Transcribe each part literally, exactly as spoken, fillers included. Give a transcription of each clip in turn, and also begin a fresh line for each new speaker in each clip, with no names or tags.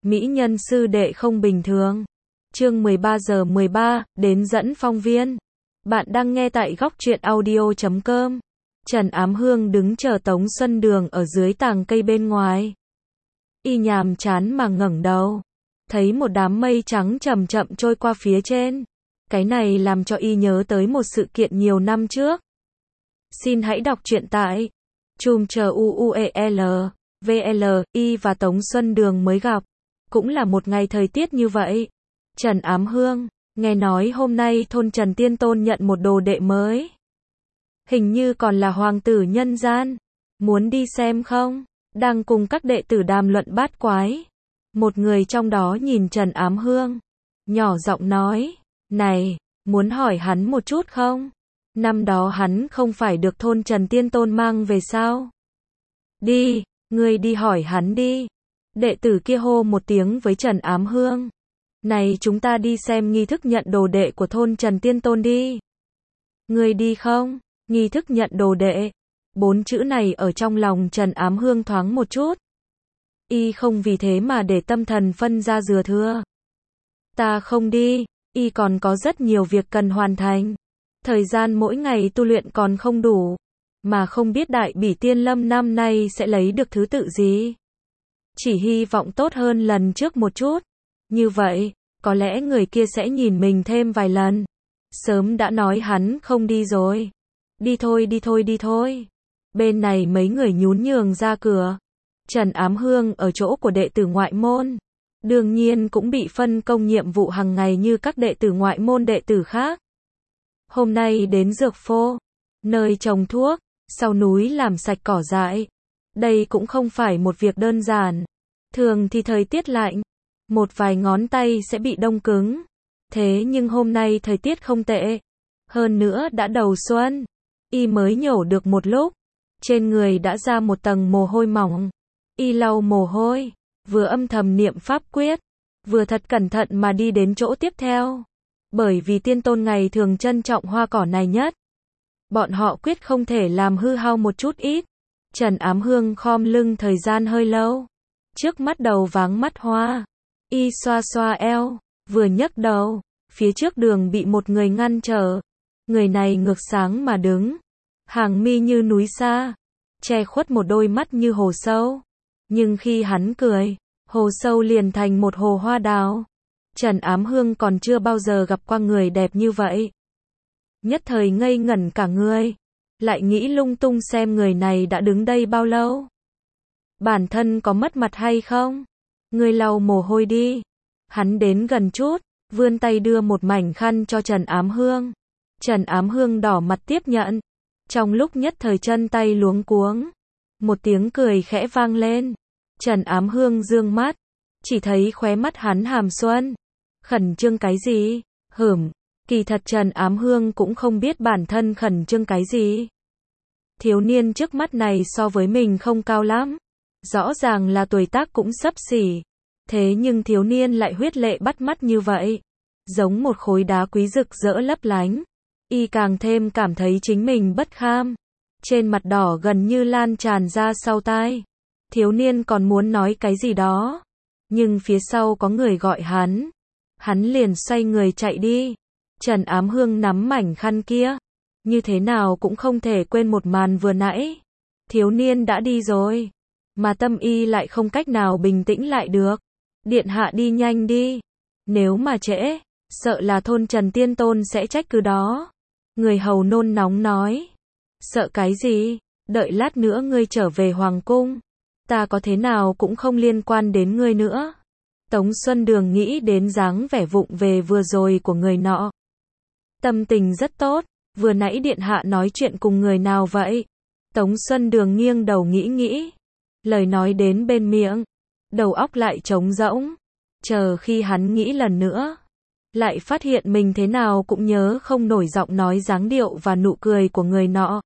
Mỹ nhân sư đệ không bình thường. Chương mười ba giờ mười ba, đến dẫn phong viên. Bạn đang nghe tại góc truyện audio chấm com. Trần Ám Hương đứng chờ Tống Xuân Đường ở dưới tàng cây bên ngoài. Y nhàm chán mà ngẩng đầu, thấy một đám mây trắng chậm chậm trôi qua phía trên. Cái này làm cho y nhớ tới một sự kiện nhiều năm trước. Xin hãy đọc truyện tại chùm chờ u u e l v l. Y và Tống Xuân Đường mới gặp, cũng là một ngày thời tiết như vậy. Trần Ám Hương, nghe nói hôm nay thôn Trần Tiên Tôn nhận một đồ đệ mới. Hình như còn là hoàng tử nhân gian. Muốn đi xem không? Đang cùng các đệ tử đàm luận bát quái. Một người trong đó nhìn Trần Ám Hương, nhỏ giọng nói, này, muốn hỏi hắn một chút không? Năm đó hắn không phải được thôn Trần Tiên Tôn mang về sao? Đi, ngươi đi hỏi hắn đi. Đệ tử kia hô một tiếng với Trần Ám Hương. Này, chúng ta đi xem nghi thức nhận đồ đệ của thôn Trần Tiên Tôn đi. Ngươi đi không? Nghi thức nhận đồ đệ. Bốn chữ này ở trong lòng Trần Ám Hương thoáng một chút. Y không vì thế mà để tâm thần phân ra dừa thưa. Ta không đi, y còn có rất nhiều việc cần hoàn thành. Thời gian mỗi ngày tu luyện còn không đủ, mà không biết Đại Bỉ Tiên Lâm năm nay sẽ lấy được thứ tự gì. Chỉ hy vọng tốt hơn lần trước một chút. Như vậy, có lẽ người kia sẽ nhìn mình thêm vài lần. Sớm đã nói hắn không đi rồi. Đi thôi đi thôi đi thôi. Bên này mấy người nhún nhường ra cửa. Trần Ám Hương ở chỗ của đệ tử ngoại môn. Đương nhiên cũng bị phân công nhiệm vụ hàng ngày như các đệ tử ngoại môn đệ tử khác. Hôm nay đến dược phô, nơi trồng thuốc, sau núi làm sạch cỏ dại. Đây cũng không phải một việc đơn giản. Thường thì thời tiết lạnh, một vài ngón tay sẽ bị đông cứng. Thế nhưng hôm nay thời tiết không tệ. Hơn nữa đã đầu xuân. Y mới nhổ được một lúc. Trên người đã ra một tầng mồ hôi mỏng. Y lau mồ hôi, vừa âm thầm niệm pháp quyết, vừa thật cẩn thận mà đi đến chỗ tiếp theo. Bởi vì Tiên Tôn ngày thường trân trọng hoa cỏ này nhất. Bọn họ quyết không thể làm hư hao một chút ít. Trần Ám Hương khom lưng thời gian hơi lâu. Trước mắt đầu váng mắt hoa. Y xoa xoa eo, vừa nhấc đầu. Phía trước đường bị một người ngăn trở. Người này ngược sáng mà đứng. Hàng mi như núi xa. Che khuất một đôi mắt như hồ sâu. Nhưng khi hắn cười, hồ sâu liền thành một hồ hoa đào. Trần Ám Hương còn chưa bao giờ gặp qua người đẹp như vậy. Nhất thời ngây ngẩn cả người. Lại nghĩ lung tung xem người này đã đứng đây bao lâu. Bản thân có mất mặt hay không? Ngươi lau mồ hôi đi. Hắn đến gần chút, vươn tay đưa một mảnh khăn cho Trần Ám Hương. Trần Ám Hương đỏ mặt tiếp nhận. Trong lúc nhất thời chân tay luống cuống, một tiếng cười khẽ vang lên. Trần Ám Hương dương mắt, chỉ thấy khóe mắt hắn hàm xuân. Khẩn trương cái gì? Hửm, kỳ thật Trần Ám Hương cũng không biết bản thân khẩn trương cái gì. Thiếu niên trước mắt này so với mình không cao lắm. Rõ ràng là tuổi tác cũng xấp xỉ. Thế nhưng thiếu niên lại huyết lệ bắt mắt như vậy. Giống một khối đá quý rực rỡ lấp lánh. Y càng thêm cảm thấy chính mình bất kham. Trên mặt đỏ gần như lan tràn ra sau tai. Thiếu niên còn muốn nói cái gì đó. Nhưng phía sau có người gọi hắn. Hắn liền xoay người chạy đi. Trần Ám Hương nắm mảnh khăn kia. Như thế nào cũng không thể quên một màn vừa nãy. Thiếu niên đã đi rồi. Mà tâm y lại không cách nào bình tĩnh lại được. Điện hạ đi nhanh đi. Nếu mà trễ, sợ là thôn Trần Tiên Tôn sẽ trách cứ đó. Người hầu nôn nóng nói. Sợ cái gì? Đợi lát nữa ngươi trở về hoàng cung. Ta có thế nào cũng không liên quan đến ngươi nữa. Tống Xuân Đường nghĩ đến dáng vẻ vụng về vừa rồi của người nọ. Tâm tình rất tốt. Vừa nãy điện hạ nói chuyện cùng người nào vậy? Tống Xuân Đường nghiêng đầu nghĩ nghĩ. Lời nói đến bên miệng. Đầu óc lại trống rỗng. Chờ khi hắn nghĩ lần nữa. Lại phát hiện mình thế nào cũng nhớ không nổi giọng nói dáng điệu và nụ cười của người nọ.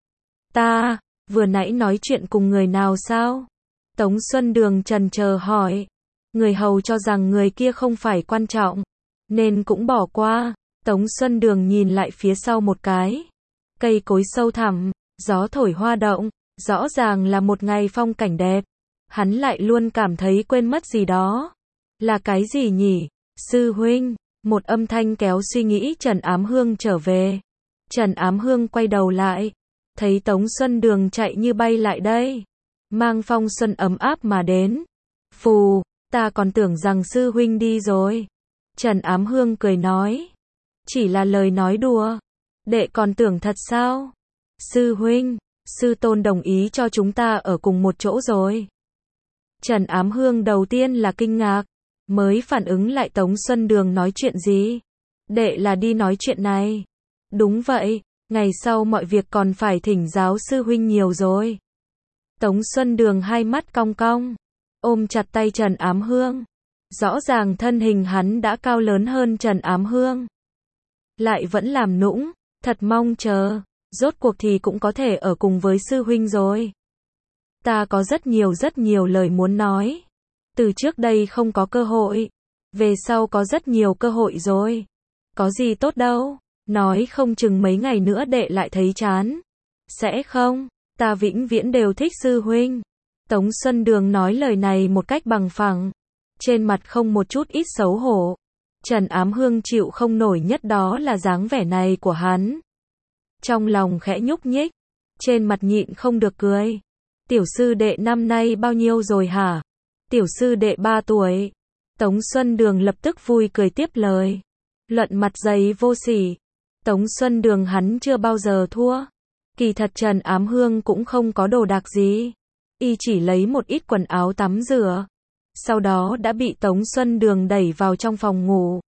Ta, vừa nãy nói chuyện cùng người nào sao? Tống Xuân Đường chần chờ hỏi. Người hầu cho rằng người kia không phải quan trọng, nên cũng bỏ qua. Tống Xuân Đường nhìn lại phía sau một cái. Cây cối sâu thẳm, gió thổi hoa động, rõ ràng là một ngày phong cảnh đẹp. Hắn lại luôn cảm thấy quên mất gì đó. Là cái gì nhỉ? Sư huynh, một âm thanh kéo suy nghĩ Trần Ám Hương trở về. Trần Ám Hương quay đầu lại, thấy Tống Xuân Đường chạy như bay lại đây, mang phong xuân ấm áp mà đến. Phù, ta còn tưởng rằng sư huynh đi rồi. Trần Ám Hương cười nói, chỉ là lời nói đùa, đệ còn tưởng thật sao? Sư huynh, sư tôn đồng ý cho chúng ta ở cùng một chỗ rồi. Trần Ám Hương đầu tiên là kinh ngạc, mới phản ứng lại Tống Xuân Đường nói chuyện gì. Đệ là đi nói chuyện này. Đúng vậy, ngày sau mọi việc còn phải thỉnh giáo sư huynh nhiều rồi. Tống Xuân Đường hai mắt cong cong, ôm chặt tay Trần Ám Hương. Rõ ràng thân hình hắn đã cao lớn hơn Trần Ám Hương, lại vẫn làm nũng, thật mong chờ, rốt cuộc thì cũng có thể ở cùng với sư huynh rồi. Ta có rất nhiều rất nhiều lời muốn nói, từ trước đây không có cơ hội, về sau có rất nhiều cơ hội rồi. Có gì tốt đâu, nói không chừng mấy ngày nữa đệ lại thấy chán. Sẽ không, ta vĩnh viễn đều thích sư huynh. Tống Xuân Đường nói lời này một cách bằng phẳng, trên mặt không một chút ít xấu hổ. Trần Ám Hương chịu không nổi nhất đó là dáng vẻ này của hắn. Trong lòng khẽ nhúc nhích, trên mặt nhịn không được cười. Tiểu sư đệ năm nay bao nhiêu rồi hả? Tiểu sư đệ ba tuổi. Tống Xuân Đường lập tức vui cười tiếp lời. Luận mặt dày vô sỉ. Tống Xuân Đường hắn chưa bao giờ thua. Kỳ thật Trần Ám Hương cũng không có đồ đạc gì. Y chỉ lấy một ít quần áo tắm rửa, sau đó đã bị Tống Xuân Đường đẩy vào trong phòng ngủ.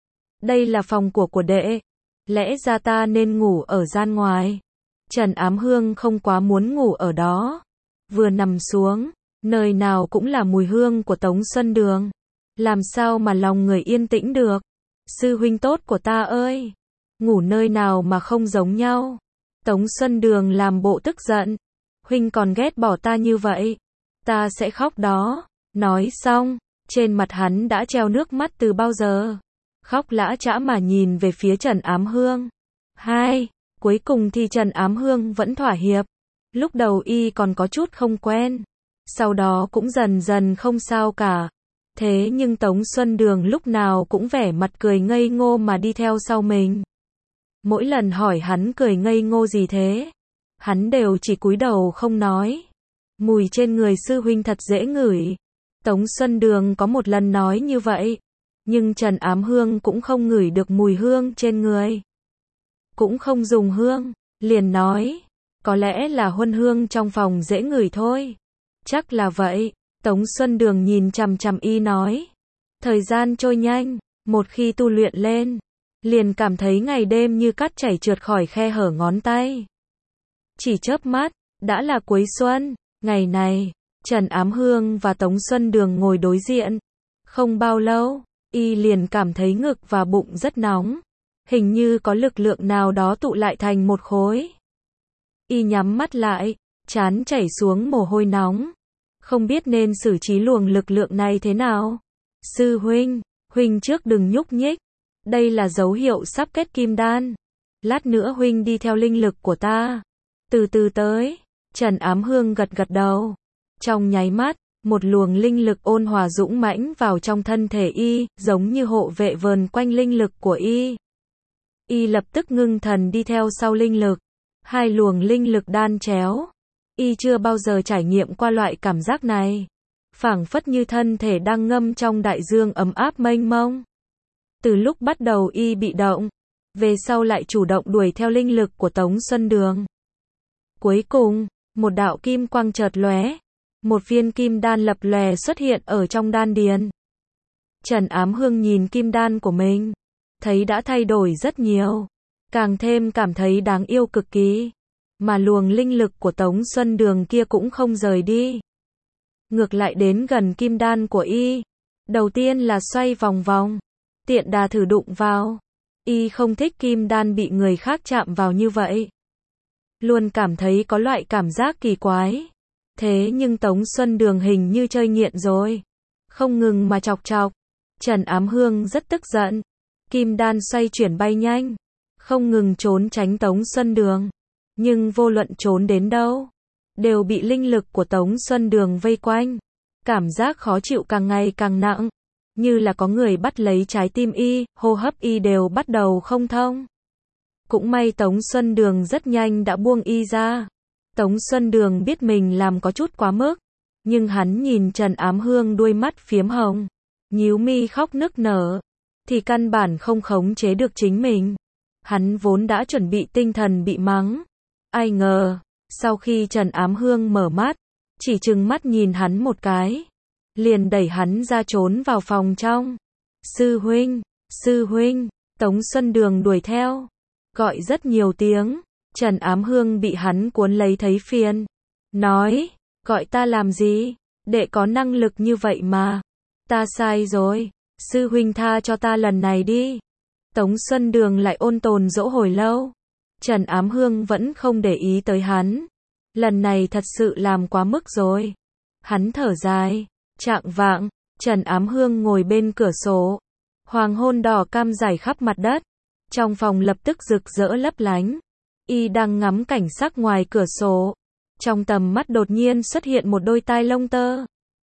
Đây là phòng của của đệ, lẽ ra ta nên ngủ ở gian ngoài. Trần Ám Hương không quá muốn ngủ ở đó. Vừa nằm xuống, nơi nào cũng là mùi hương của Tống Xuân Đường. Làm sao mà lòng người yên tĩnh được? Sư huynh tốt của ta ơi! Ngủ nơi nào mà không giống nhau? Tống Xuân Đường làm bộ tức giận. Huynh còn ghét bỏ ta như vậy, ta sẽ khóc đó. Nói xong, trên mặt hắn đã treo nước mắt từ bao giờ. Khóc lã chã mà nhìn về phía Trần Ám Hương. Hai, cuối cùng thì Trần Ám Hương vẫn thỏa hiệp. Lúc đầu y còn có chút không quen, sau đó cũng dần dần không sao cả. Thế nhưng Tống Xuân Đường lúc nào cũng vẻ mặt cười ngây ngô mà đi theo sau mình. Mỗi lần hỏi hắn cười ngây ngô gì thế, hắn đều chỉ cúi đầu không nói. Mùi trên người sư huynh thật dễ ngửi. Tống Xuân Đường có một lần nói như vậy, nhưng Trần Ám Hương cũng không ngửi được mùi hương trên người, cũng không dùng hương, liền nói, có lẽ là huân hương trong phòng dễ ngửi thôi. Chắc là vậy. Tống Xuân Đường nhìn chằm chằm y nói. Thời gian trôi nhanh, một khi tu luyện lên, liền cảm thấy ngày đêm như cát chảy trượt khỏi khe hở ngón tay. Chỉ chớp mắt, đã là cuối xuân. Ngày này, Trần Ám Hương và Tống Xuân Đường ngồi đối diện. Không bao lâu, y liền cảm thấy ngực và bụng rất nóng. Hình như có lực lượng nào đó tụ lại thành một khối. Y nhắm mắt lại, trán chảy xuống mồ hôi nóng. Không biết nên xử trí luồng lực lượng này thế nào. Sư huynh, huynh trước đừng nhúc nhích. Đây là dấu hiệu sắp kết kim đan. Lát nữa huynh đi theo linh lực của ta. Từ từ tới. Trần Ám Hương gật gật đầu. Trong nháy mắt, một luồng linh lực ôn hòa dũng mãnh vào trong thân thể y, giống như hộ vệ vờn quanh linh lực của y. Y lập tức ngưng thần đi theo sau linh lực. Hai luồng linh lực đan chéo. Y chưa bao giờ trải nghiệm qua loại cảm giác này. Phảng phất như thân thể đang ngâm trong đại dương ấm áp mênh mông. Từ lúc bắt đầu y bị động, về sau lại chủ động đuổi theo linh lực của Tống Xuân Đường. Cuối cùng, một đạo kim quang chợt lóe, một viên kim đan lập lòe xuất hiện ở trong đan điền. Trần Ám Hương nhìn kim đan của mình, thấy đã thay đổi rất nhiều, càng thêm cảm thấy đáng yêu cực kỳ. Mà luồng linh lực của Tống Xuân Đường kia cũng không rời đi, ngược lại đến gần kim đan của y. Đầu tiên là xoay vòng vòng, tiện đà thử đụng vào. Y không thích kim đan bị người khác chạm vào như vậy, luôn cảm thấy có loại cảm giác kỳ quái. Thế nhưng Tống Xuân Đường hình như chơi nghiện rồi, không ngừng mà chọc chọc. Trần Ám Hương rất tức giận. Kim đan xoay chuyển bay nhanh, không ngừng trốn tránh Tống Xuân Đường. Nhưng vô luận trốn đến đâu, đều bị linh lực của Tống Xuân Đường vây quanh. Cảm giác khó chịu càng ngày càng nặng. như là có người bắt lấy trái tim y, hô hấp y đều bắt đầu không thông. Cũng may Tống Xuân Đường rất nhanh đã buông y ra. Tống Xuân Đường biết mình làm có chút quá mức, nhưng hắn nhìn Trần Ám Hương đuôi mắt phiếm hồng, nhíu mi khóc nức nở, thì căn bản không khống chế được chính mình. Hắn vốn đã chuẩn bị tinh thần bị mắng. Ai ngờ, sau khi Trần Ám Hương mở mắt, chỉ trừng mắt nhìn hắn một cái, liền đẩy hắn ra trốn vào phòng trong. Sư huynh, sư huynh, Tống Xuân Đường đuổi theo, gọi rất nhiều tiếng. Trần Ám Hương bị hắn cuốn lấy thấy phiền, nói, gọi ta làm gì, đệ có năng lực như vậy mà. Ta sai rồi, sư huynh tha cho ta lần này đi. Tống Xuân Đường lại ôn tồn dỗ hồi lâu. Trần Ám Hương vẫn không để ý tới hắn. Lần này thật sự làm quá mức rồi. Hắn thở dài. Chạng vạng, Trần Ám Hương ngồi bên cửa sổ. Hoàng hôn đỏ cam rải khắp mặt đất. Trong phòng lập tức rực rỡ lấp lánh. Y đang ngắm cảnh sắc ngoài cửa sổ. Trong tầm mắt đột nhiên xuất hiện một đôi tai lông tơ.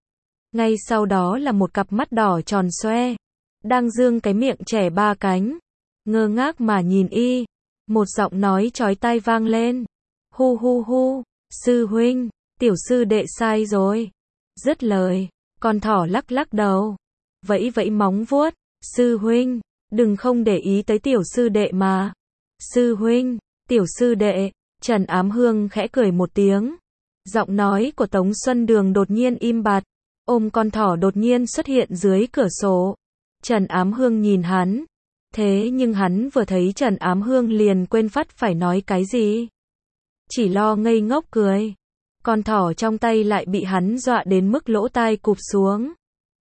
Ngay sau đó là một cặp mắt đỏ tròn xoe, đang dương cái miệng trẻ ba cánh, ngơ ngác mà nhìn y. Một giọng nói chói tai vang lên. Hu hu hu, sư huynh, tiểu sư đệ sai rồi. Dứt lời, con thỏ lắc lắc đầu, vẫy vẫy móng vuốt. Sư huynh, đừng không để ý tới tiểu sư đệ mà. Sư huynh, tiểu sư đệ. Trần Ám Hương khẽ cười một tiếng. Giọng nói của Tống Xuân Đường đột nhiên im bặt. Ôm con thỏ đột nhiên xuất hiện dưới cửa sổ. Trần Ám Hương nhìn hắn. Thế nhưng hắn vừa thấy Trần Ám Hương liền quên phát phải nói cái gì. Chỉ lo ngây ngốc cười. Con thỏ trong tay lại bị hắn dọa đến mức lỗ tai cụp xuống.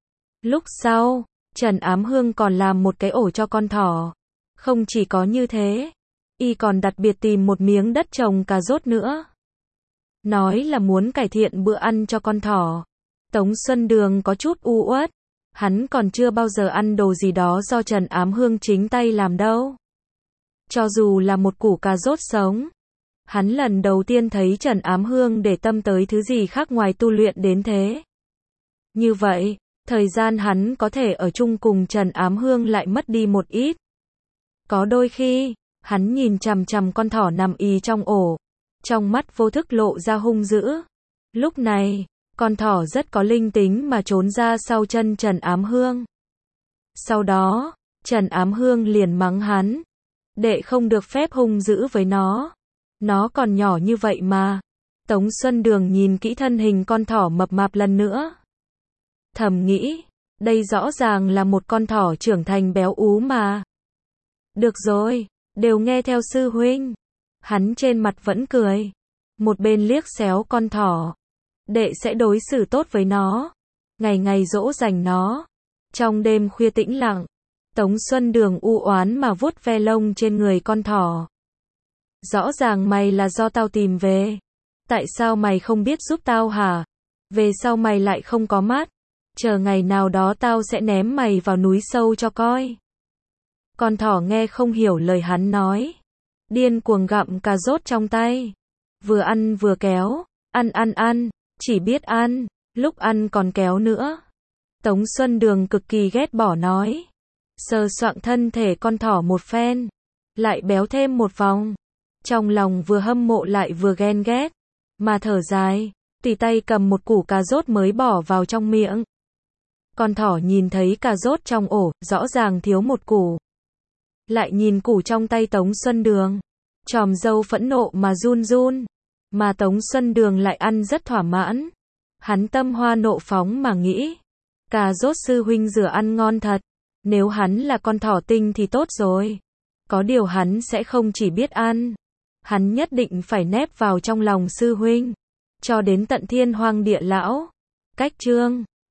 Lúc sau, Trần Ám Hương còn làm một cái ổ cho con thỏ. Không chỉ có như thế, y còn đặc biệt tìm một miếng đất trồng cà rốt nữa. Nói là muốn cải thiện bữa ăn cho con thỏ. Tống Xuân Đường có chút u uất. Hắn còn chưa bao giờ ăn đồ gì đó do Trần Ám Hương chính tay làm đâu. Cho dù là một củ cà rốt sống. Hắn lần đầu tiên thấy Trần Ám Hương để tâm tới thứ gì khác ngoài tu luyện đến thế. Như vậy, thời gian hắn có thể ở chung cùng Trần Ám Hương lại mất đi một ít. Có đôi khi, hắn nhìn chằm chằm con thỏ nằm ì trong ổ. Trong mắt vô thức lộ ra hung dữ. Lúc này, con thỏ rất có linh tính mà trốn ra sau chân Trần Ám Hương. Sau đó, Trần Ám Hương liền mắng hắn. Đệ không được phép hung dữ với nó. Nó còn nhỏ như vậy mà. Tống Xuân Đường nhìn kỹ thân hình con thỏ mập mạp lần nữa. Thầm nghĩ, đây rõ ràng là một con thỏ trưởng thành béo ú mà. Được rồi, đều nghe theo sư huynh. Hắn trên mặt vẫn cười. Một bên liếc xéo con thỏ. Đệ sẽ đối xử tốt với nó. Ngày ngày dỗ dành nó. Trong đêm khuya tĩnh lặng, Tống Xuân Đường u oán mà vuốt ve lông trên người con thỏ. Rõ ràng mày là do tao tìm về. Tại sao mày không biết giúp tao hả? Về sau mày lại không có mắt. Chờ ngày nào đó tao sẽ ném mày vào núi sâu cho coi. Con thỏ nghe không hiểu lời hắn nói. Điên cuồng gặm cà rốt trong tay. Vừa ăn vừa kéo. Ăn ăn ăn. Chỉ biết ăn. Lúc ăn còn kéo nữa. Tống Xuân Đường cực kỳ ghét bỏ nói. Sờ soạng thân thể con thỏ một phen. Lại béo thêm một vòng. Trong lòng vừa hâm mộ lại vừa ghen ghét. Mà thở dài. Tùy tay cầm một củ cà rốt mới bỏ vào trong miệng. Con thỏ nhìn thấy cà rốt trong ổ, rõ ràng thiếu một củ. Lại nhìn củ trong tay Tống Xuân Đường. Chòm râu phẫn nộ mà run run. Mà Tống Xuân Đường lại ăn rất thỏa mãn. Hắn tâm hoa nộ phóng mà nghĩ. Cà rốt sư huynh rửa ăn ngon thật. Nếu hắn là con thỏ tinh thì tốt rồi. Có điều hắn sẽ không chỉ biết ăn. Hắn nhất định phải nép vào trong lòng sư huynh. Cho đến tận thiên hoang địa lão. Cách chương